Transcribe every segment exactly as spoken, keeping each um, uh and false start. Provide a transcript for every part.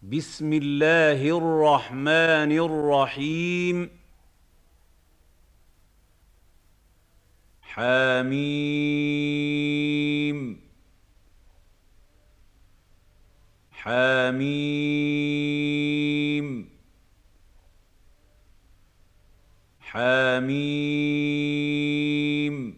بسم الله الرحمن الرحيم. حميم حميم حميم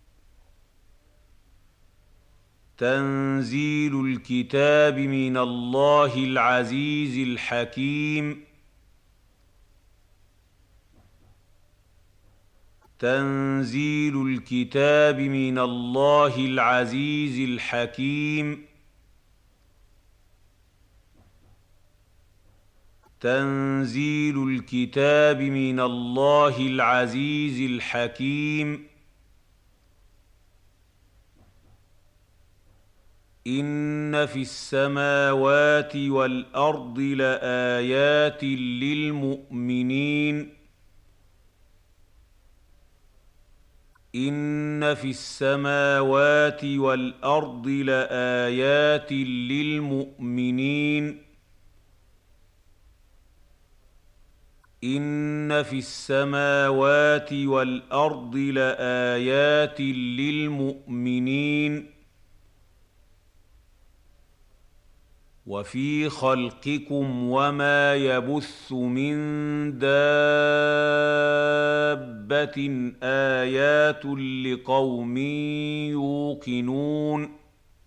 تنزيل الكتاب من الله العزيز الحكيم. تنزيل الكتاب من الله العزيز الحكيم. تنزيل الكتاب من الله العزيز الحكيم. إن في السماوات والأرض لآيات للمؤمنين. إن في السماوات والأرض لآيات للمؤمنين. إن في السماوات والأرض لآيات للمؤمنين. وفي خلقكم وما يبث من دابة آيات لقوم يوقنون.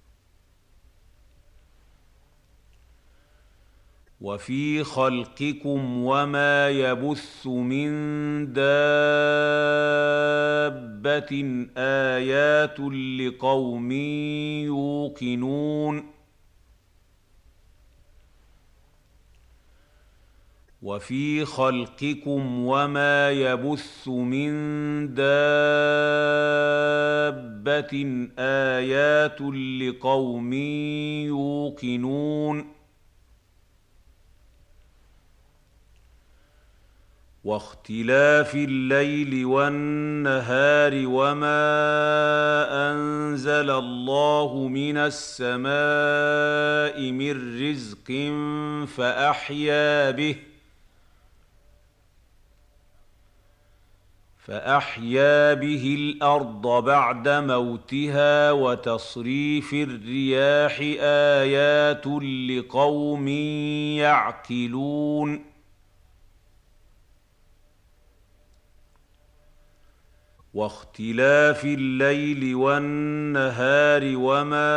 وفي خلقكم وما يبث من دابة آيات لقوم يوقنون. وفي خلقكم وما يبث من دابة آيات لقوم يوقنون. واختلاف الليل والنهار وما أنزل الله من السماء من رزق فأحيا به فأحيا به الأرض بعد موتها وتصريف الرياح آيات لقوم يعقلون. واختلاف الليل والنهار وما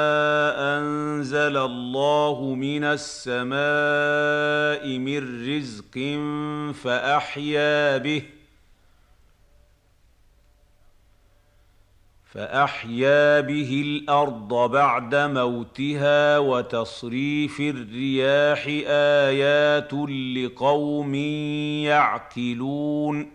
أنزل الله من السماء من رزق فأحيا به فأحيا به الأرض بعد موتها وتصريف الرياح آيات لقوم يعقلون.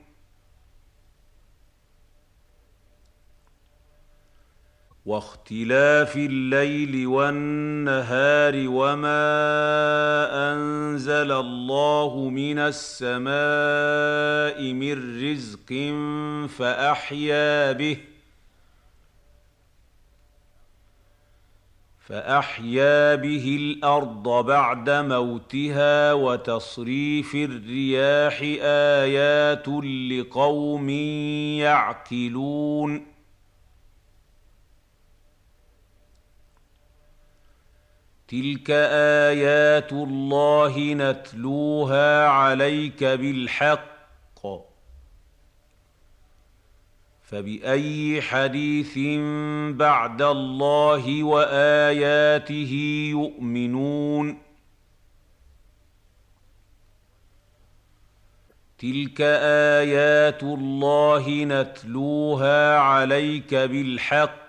واختلاف الليل والنهار وما أنزل الله من السماء من رزق فأحيا به فأحيا به الأرض بعد موتها وتصريف الرياح آيات لقوم يعقلون. تلك آيات الله نتلوها عليك بالحق فبأي حديث بعد الله وآياته يؤمنون. تلك آيات الله نتلوها عليك بالحق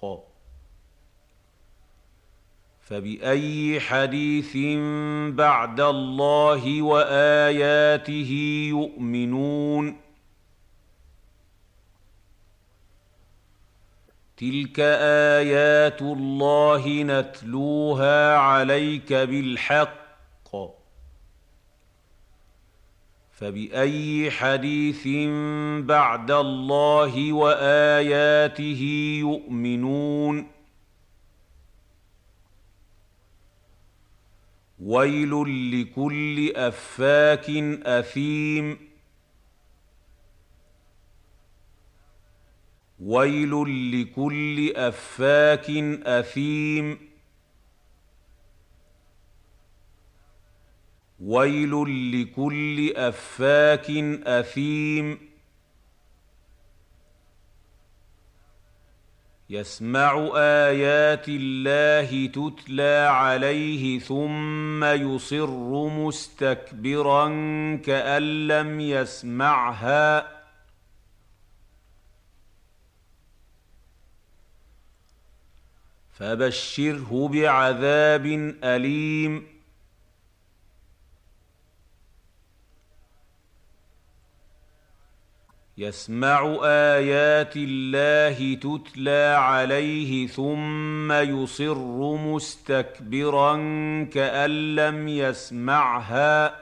فبأي حديث بعد الله وآياته يؤمنون. تلك آيات الله نتلوها عليك بالحق فبأي حديث بعد الله وآياته يؤمنون. ويل لكل أفاك أثيم ويل لكل أفاك أثيم ويل لكل أفاك أثيم يسمع آيات الله تتلى عليه ثم يصر مستكبرا كأن لم يسمعها فبشره بعذاب أليم يسمع آيات الله تتلى عليه ثم يصر مستكبرا كأن لم يسمعها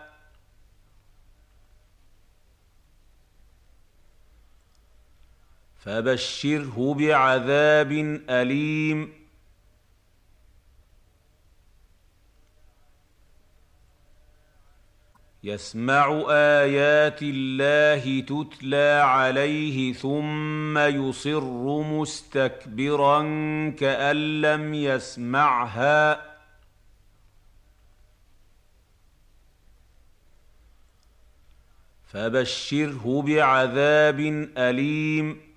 فبشره بعذاب أليم يسمع آيات الله تتلى عليه ثم يصر مستكبرا كأن لم يسمعها فبشره بعذاب أليم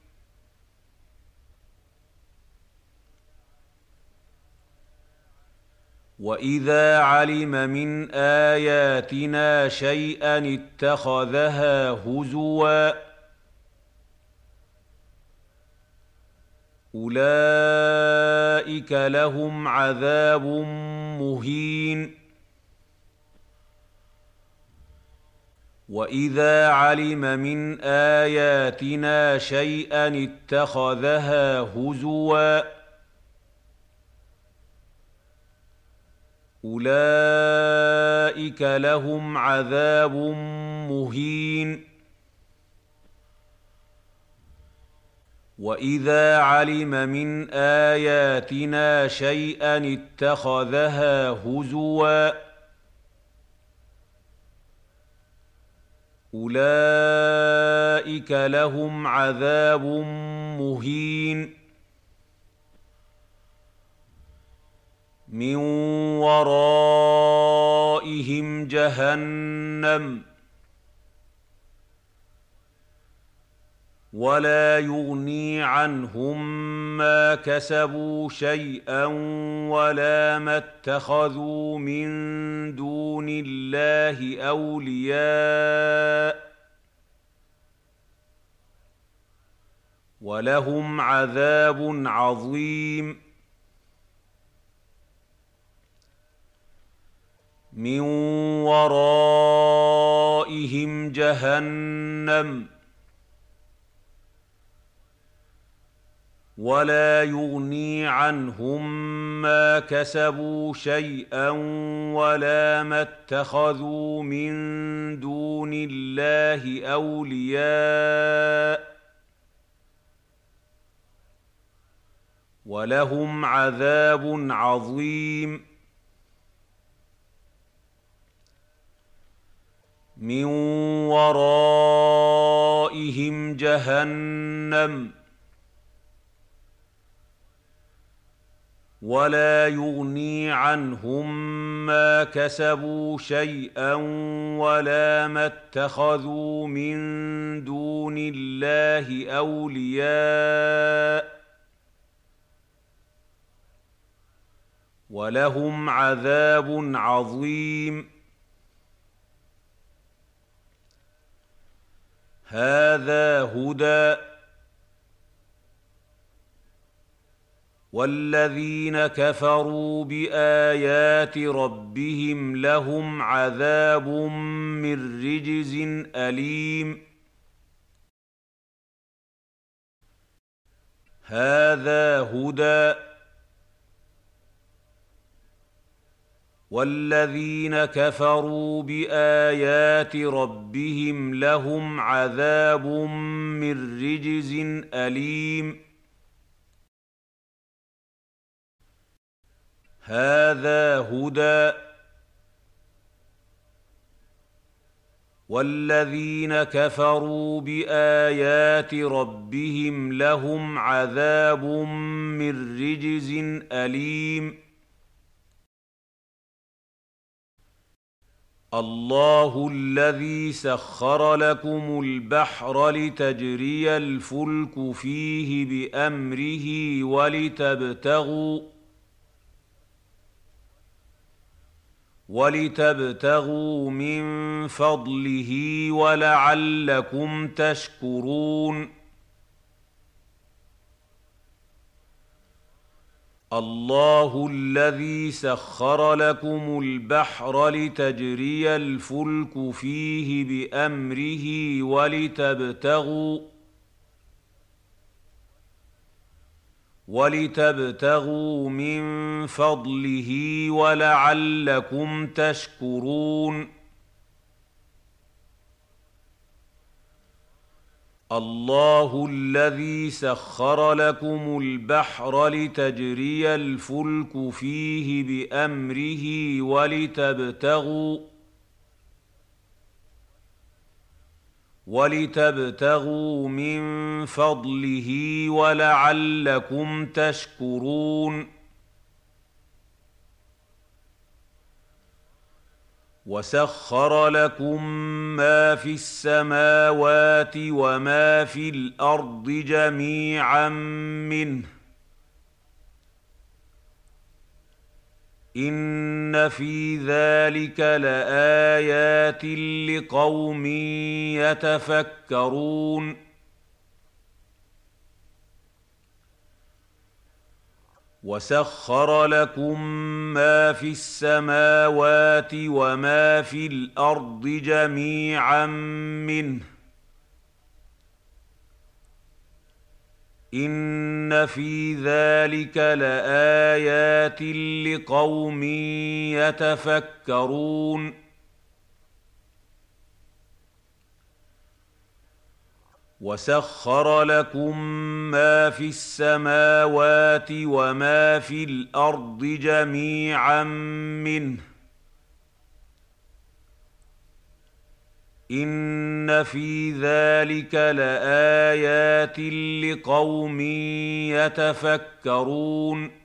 وإذا علم من آياتنا شيئا اتخذها هزوا أولئك لهم عذاب مهين وإذا علم من آياتنا شيئا اتخذها هزوا أولئك لهم عذاب مهين وإذا علم من آياتنا شيئا اتخذها هزوا أولئك لهم عذاب مهين من ورائهم جهنم ولا يغني عنهم ما كسبوا شيئا ولا ما اتخذوا من دون الله أولياء ولهم عذاب عظيم من ورائهم جهنم ولا يغني عنهم ما كسبوا شيئا ولا ما اتخذوا من دون الله أولياء ولهم عذاب عظيم من ورائهم جهنم ولا يغني عنهم ما كسبوا شيئا ولا ما اتخذوا من دون الله أولياء ولهم عذاب عظيم هذا هدى والذين كفروا بآيات ربهم لهم عذاب من رجز أليم هذا هدى والذين كفروا بآيات ربهم لهم عذاب من رجز أليم هذا هدى والذين كفروا بآيات ربهم لهم عذاب من رجز أليم. الله الذي سخر لكم البحر لتجري الفلك فيه بأمره ولتبتغوا ولتبتغوا من فضله ولعلكم تشكرون. الله الذي سخر لكم البحر لتجري الفلك فيه بأمره ولتبتغوا ولتبتغوا من فضله ولعلكم تشكرون. الله الذي سخر لكم البحر لتجري الفلك فيه بأمره ولتبتغوا ولتبتغوا من فضله ولعلكم تشكرون. وسخر لكم ما في السماوات وما في الأرض جميعا منه إن في ذلك لآيات لقوم يتفكرون. وسخر لكم ما في السماوات وما في الأرض جميعا منه إن في ذلك لآيات لقوم يتفكرون. وسخر لكم ما في السماوات وما في الأرض جميعا منه إن في ذلك لآيات لقوم يتفكرون.